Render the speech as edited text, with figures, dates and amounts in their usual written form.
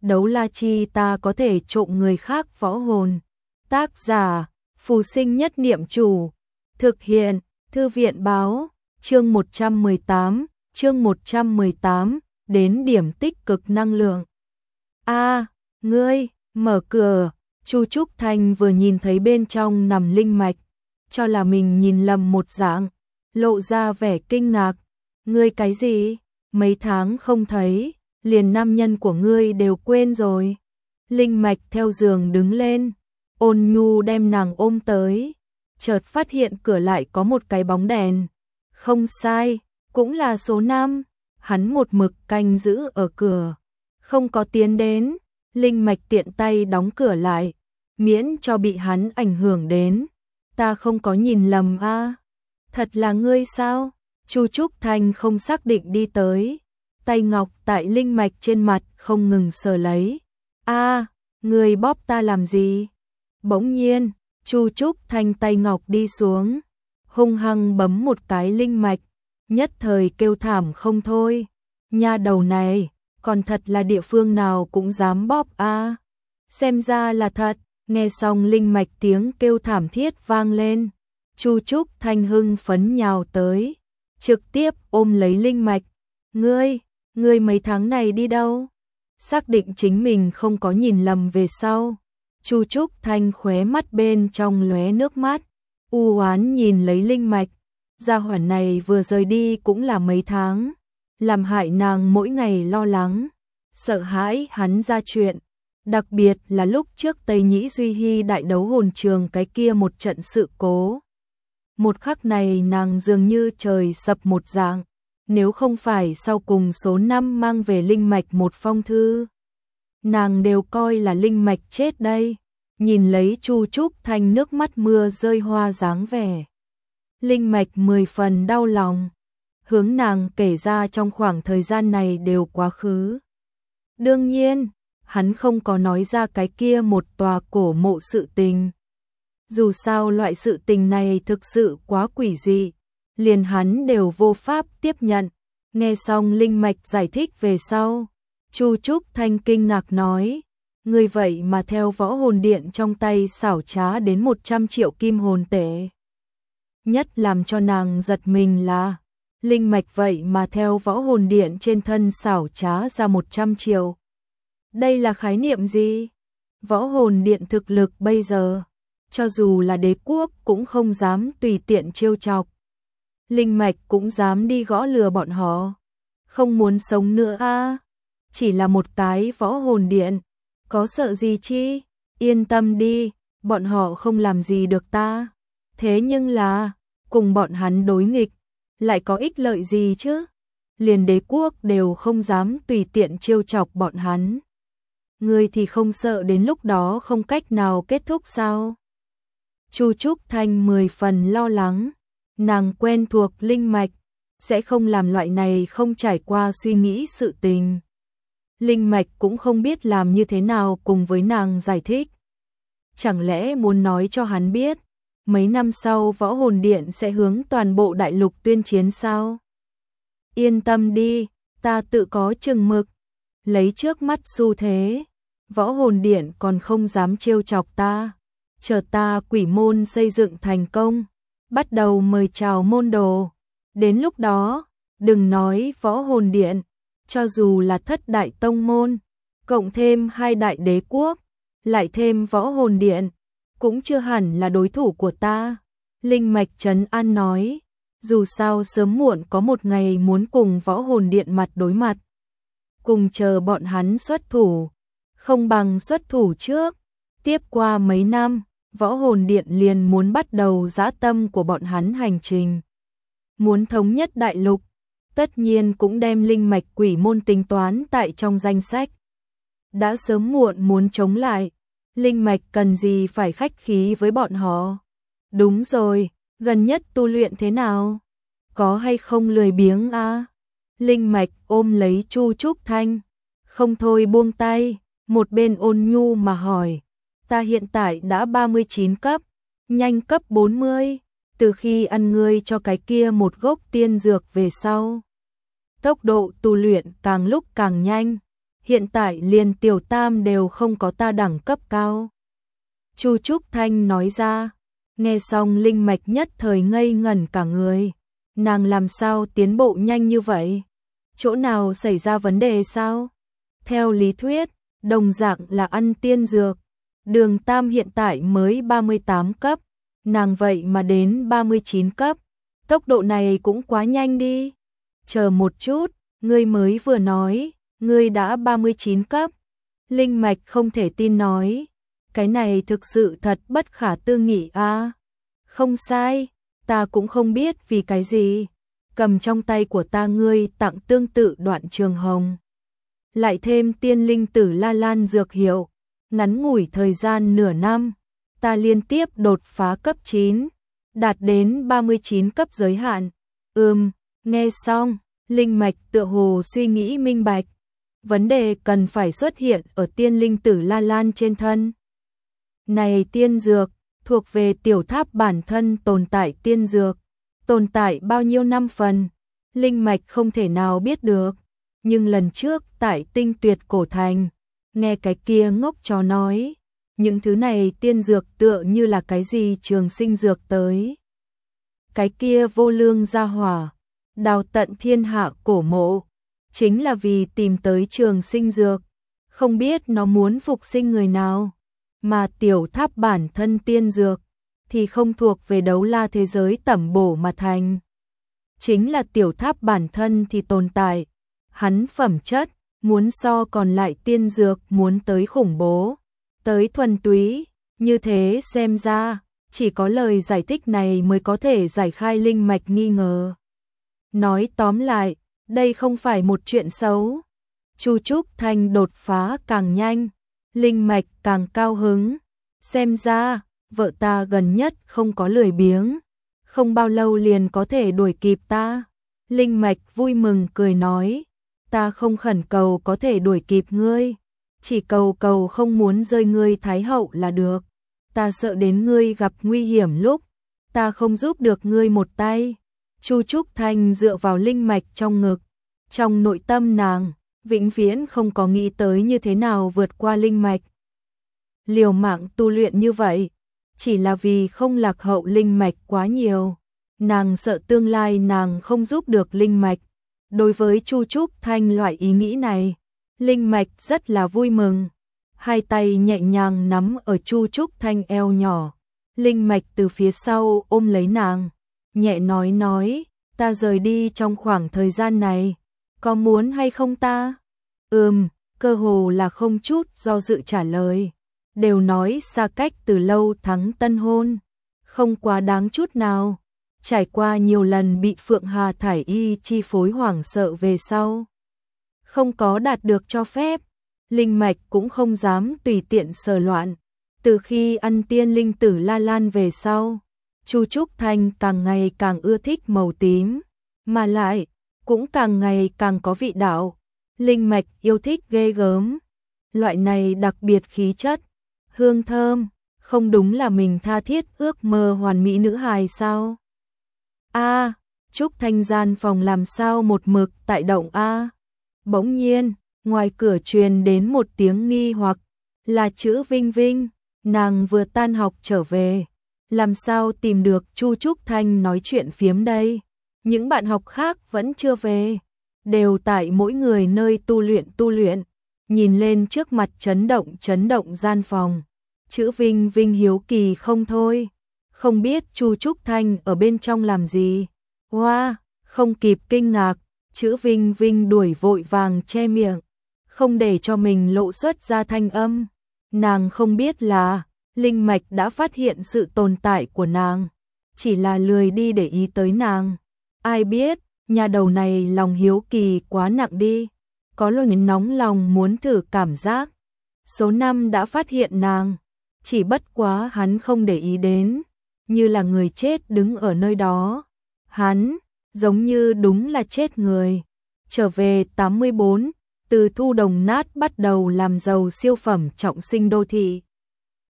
Đấu la chi ta có thể trộm người khác võ hồn. Tác giả, Phù Sinh Nhất Niệm Chủ. Thực hiện, Thư viện Báo. Chương 118, đến điểm tích cực năng lượng. Ngươi, mở cửa. Chu Trúc Thanh vừa nhìn thấy bên trong nằm linh mạch, cho là mình nhìn lầm một dạng, lộ ra vẻ kinh ngạc. Ngươi cái gì? Mấy tháng không thấy, liền nam nhân của ngươi đều quên rồi. Linh mạch theo giường đứng lên, Ôn Nhu đem nàng ôm tới, chợt phát hiện cửa lại có một cái bóng đèn. Không sai, cũng là số 5. Hắn một mực canh giữ ở cửa, không có tiến đến. Linh mạch tiện tay đóng cửa lại, miễn cho bị hắn ảnh hưởng đến. Ta không có nhìn lầm a? Thật là ngươi sao? Chu Trúc Thanh không xác định đi tới, tay ngọc tại linh mạch trên mặt không ngừng sờ lấy. Ngươi bóp ta làm gì? Bỗng nhiên, Chu Trúc Thanh tay ngọc đi xuống, hung hăng bấm một cái linh mạch, nhất thời kêu thảm không thôi. Nha đầu này, còn thật là địa phương nào cũng dám bóp a. Xem ra là thật. Nghe xong linh mạch tiếng kêu thảm thiết vang lên, Chu Trúc Thanh hưng phấn nhào tới, trực tiếp ôm lấy linh mạch. Ngươi mấy tháng này đi đâu? Xác định chính mình không có nhìn lầm về sau, Chu Trúc Thanh khóe mắt bên trong lóe nước mắt, u oán nhìn lấy linh mạch. Gia hỏa này vừa rời đi cũng là mấy tháng, làm hại nàng mỗi ngày lo lắng, sợ hãi hắn ra chuyện. Đặc biệt là lúc trước Tây Nhĩ Duy Hy đại đấu hồn trường cái kia một trận sự cố. Một khắc này nàng dường như trời sập một dạng, nếu không phải sau cùng số 5 mang về linh mạch một phong thư, nàng đều coi là linh mạch chết đây. Nhìn lấy Chu Trúc Thanh nước mắt mưa rơi hoa dáng vẻ, linh mạch 10 phần đau lòng, hướng nàng kể ra trong khoảng thời gian này đều quá khứ. Đương nhiên, hắn không có nói ra cái kia một tòa cổ mộ sự tình. Dù sao loại sự tình này thực sự quá quỷ dị, liền hắn đều vô pháp tiếp nhận. Nghe xong linh mạch giải thích về sau, Chu Trúc Thanh kinh ngạc nói, ngươi vậy mà theo võ hồn điện trong tay xảo trá đến 100 triệu kim hồn tệ. Nhất làm cho nàng giật mình là, linh mạch vậy mà theo võ hồn điện trên thân xảo trá ra 100 triệu. Đây là khái niệm gì? Võ hồn điện thực lực bây giờ, cho dù là đế quốc cũng không dám tùy tiện trêu chọc. Linh mạch cũng dám đi gõ lừa bọn họ. Không muốn sống nữa a? Chỉ là một cái võ hồn điện, có sợ gì chi? Yên tâm đi, bọn họ không làm gì được ta. Thế nhưng là, cùng bọn hắn đối nghịch, lại có ích lợi gì chứ? Liền đế quốc đều không dám tùy tiện trêu chọc bọn hắn. Ngươi thì không sợ đến lúc đó không cách nào kết thúc sao? Chu Trúc Thanh 10 phần lo lắng, nàng quen thuộc linh mạch, sẽ không làm loại này không trải qua suy nghĩ sự tình. Linh mạch cũng không biết làm như thế nào cùng với nàng giải thích. Chẳng lẽ muốn nói cho hắn biết, mấy năm sau võ hồn điện sẽ hướng toàn bộ đại lục tuyên chiến sao? Yên tâm đi, ta tự có chừng mực. Lấy trước mắt xu thế, võ hồn điện còn không dám trêu chọc ta. Chờ ta quỷ môn xây dựng thành công, bắt đầu mời chào môn đồ. Đến lúc đó, đừng nói võ hồn điện, cho dù là thất đại tông môn, cộng thêm 2 đại đế quốc, lại thêm võ hồn điện, cũng chưa hẳn là đối thủ của ta. Linh mạch trấn an nói, dù sao sớm muộn có một ngày muốn cùng võ hồn điện mặt đối mặt. Cùng chờ bọn hắn xuất thủ, không bằng xuất thủ trước. Tiếp qua mấy năm, võ hồn điện liền muốn bắt đầu dã tâm của bọn hắn hành trình. Muốn thống nhất đại lục, tất nhiên cũng đem linh mạch quỷ môn tính toán tại trong danh sách. Đã sớm muộn muốn chống lại, linh mạch cần gì phải khách khí với bọn họ. Đúng rồi, gần nhất tu luyện thế nào? Có hay không lười biếng a? Linh mạch ôm lấy Chu Trúc Thanh, không thôi buông tay, một bên Ôn Nhu mà hỏi, ta hiện tại đã 39 cấp, nhanh cấp 40, từ khi ăn ngươi cho cái kia một gốc tiên dược về sau. Tốc độ tu luyện càng lúc càng nhanh, hiện tại liền tiểu tam đều không có ta đẳng cấp cao. Chu Trúc Thanh nói ra, nghe xong Linh Mạch nhất thời ngây ngẩn cả người. Nàng làm sao tiến bộ nhanh như vậy? Chỗ nào xảy ra vấn đề sao? Theo lý thuyết, đồng dạng là ăn tiên dược. Đường Tam hiện tại mới 38 cấp, nàng vậy mà đến 39 cấp. Tốc độ này cũng quá nhanh đi. Chờ một chút, ngươi mới vừa nói, ngươi đã 39 cấp. Linh Mạch không thể tin nói, cái này thực sự thật bất khả tư nghị a. Không sai, ta cũng không biết vì cái gì. Cầm trong tay của ta ngươi tặng tương tự Đoạn Trường Hồng. Lại thêm tiên linh tử La Lan dược hiệu, ngắn ngủi thời gian nửa năm, ta liên tiếp đột phá cấp 9, đạt đến 39 cấp giới hạn. Nghe xong, Linh Mạch tựa hồ suy nghĩ minh bạch. Vấn đề cần phải xuất hiện ở tiên linh tử La Lan trên thân. Này tiên dược, thuộc về tiểu tháp bản thân tồn tại tiên dược. Tồn tại bao nhiêu năm phần, Linh Mạch không thể nào biết được. Nhưng lần trước tại Tinh Tuyệt Cổ Thành, nghe cái kia ngốc chó nói, những thứ này tiên dược tựa như là cái gì trường sinh dược tới. Cái kia vô lương gia hỏa, đào tận thiên hạ cổ mộ, chính là vì tìm tới trường sinh dược. Không biết nó muốn phục sinh người nào, mà tiểu tháp bản thân tiên dược thì không thuộc về đấu la thế giới tẩm bổ mà thành. Chính là tiểu tháp bản thân thì tồn tại, hắn phẩm chất, muốn so còn lại tiên dược muốn tới khủng bố, tới thuần túy, như thế xem ra, chỉ có lời giải thích này mới có thể giải khai Linh Mạch nghi ngờ. Nói tóm lại, đây không phải một chuyện xấu. Chu Trúc Thanh đột phá càng nhanh, Linh Mạch càng cao hứng. Xem ra, vợ ta gần nhất không có lười biếng, không bao lâu liền có thể đuổi kịp ta. Linh Mạch vui mừng cười nói, ta không khẩn cầu có thể đuổi kịp ngươi, chỉ cầu không muốn rơi ngươi Thái Hậu là được. Ta sợ đến ngươi gặp nguy hiểm lúc, ta không giúp được ngươi một tay. Chu Trúc Thanh dựa vào Linh Mạch trong ngực, trong nội tâm nàng, vĩnh viễn không có nghĩ tới như thế nào vượt qua Linh Mạch. Liều mạng tu luyện như vậy, chỉ là vì không lạc hậu Linh Mạch quá nhiều. Nàng sợ tương lai nàng không giúp được Linh Mạch. Đối với Chu Trúc Thanh loại ý nghĩ này, Linh Mạch rất là vui mừng. Hai tay nhẹ nhàng nắm ở Chu Trúc Thanh eo nhỏ. Linh Mạch từ phía sau ôm lấy nàng, nhẹ nói, ta rời đi trong khoảng thời gian này, có muốn hay không ta? Cơ hồ là không chút do dự trả lời. Đều nói xa cách từ lâu thắng tân hôn, không quá đáng chút nào. Trải qua nhiều lần bị Phượng Hà Thải Y chi phối hoảng sợ về sau, không có đạt được cho phép, Linh Mạch cũng không dám tùy tiện sờ loạn. Từ khi ăn tiên linh tử La Lan về sau, Chu Trúc Thanh càng ngày càng ưa thích màu tím, mà lại cũng càng ngày càng có vị đạo. Linh Mạch yêu thích ghê gớm, loại này đặc biệt khí chất, hương thơm, không đúng là mình tha thiết ước mơ hoàn mỹ nữ hài sao? Trúc Thanh gian phòng làm sao một mực tại động a? Bỗng nhiên, ngoài cửa truyền đến một tiếng nghi hoặc, là chữ Vinh Vinh. Nàng vừa tan học trở về, làm sao tìm được Chu Trúc Thanh nói chuyện phiếm đây? Những bạn học khác vẫn chưa về, đều tại mỗi người nơi tu luyện. Nhìn lên trước mặt chấn động gian phòng, chữ Vinh Vinh hiếu kỳ không thôi, không biết Chu Trúc Thanh ở bên trong làm gì. Không kịp kinh ngạc, chữ Vinh Vinh đuổi vội vàng che miệng, không để cho mình lộ xuất ra thanh âm. Nàng không biết là Linh Mạch đã phát hiện sự tồn tại của nàng, chỉ là lười đi để ý tới nàng. Ai biết, nhà đầu này lòng hiếu kỳ quá nặng đi, có lúc nóng lòng muốn thử cảm giác. Số 5 đã phát hiện nàng, chỉ bất quá hắn không để ý đến, như là người chết đứng ở nơi đó. Hắn, giống như đúng là chết người. Trở về 84, từ thu đồng nát bắt đầu làm giàu siêu phẩm trọng sinh đô thị.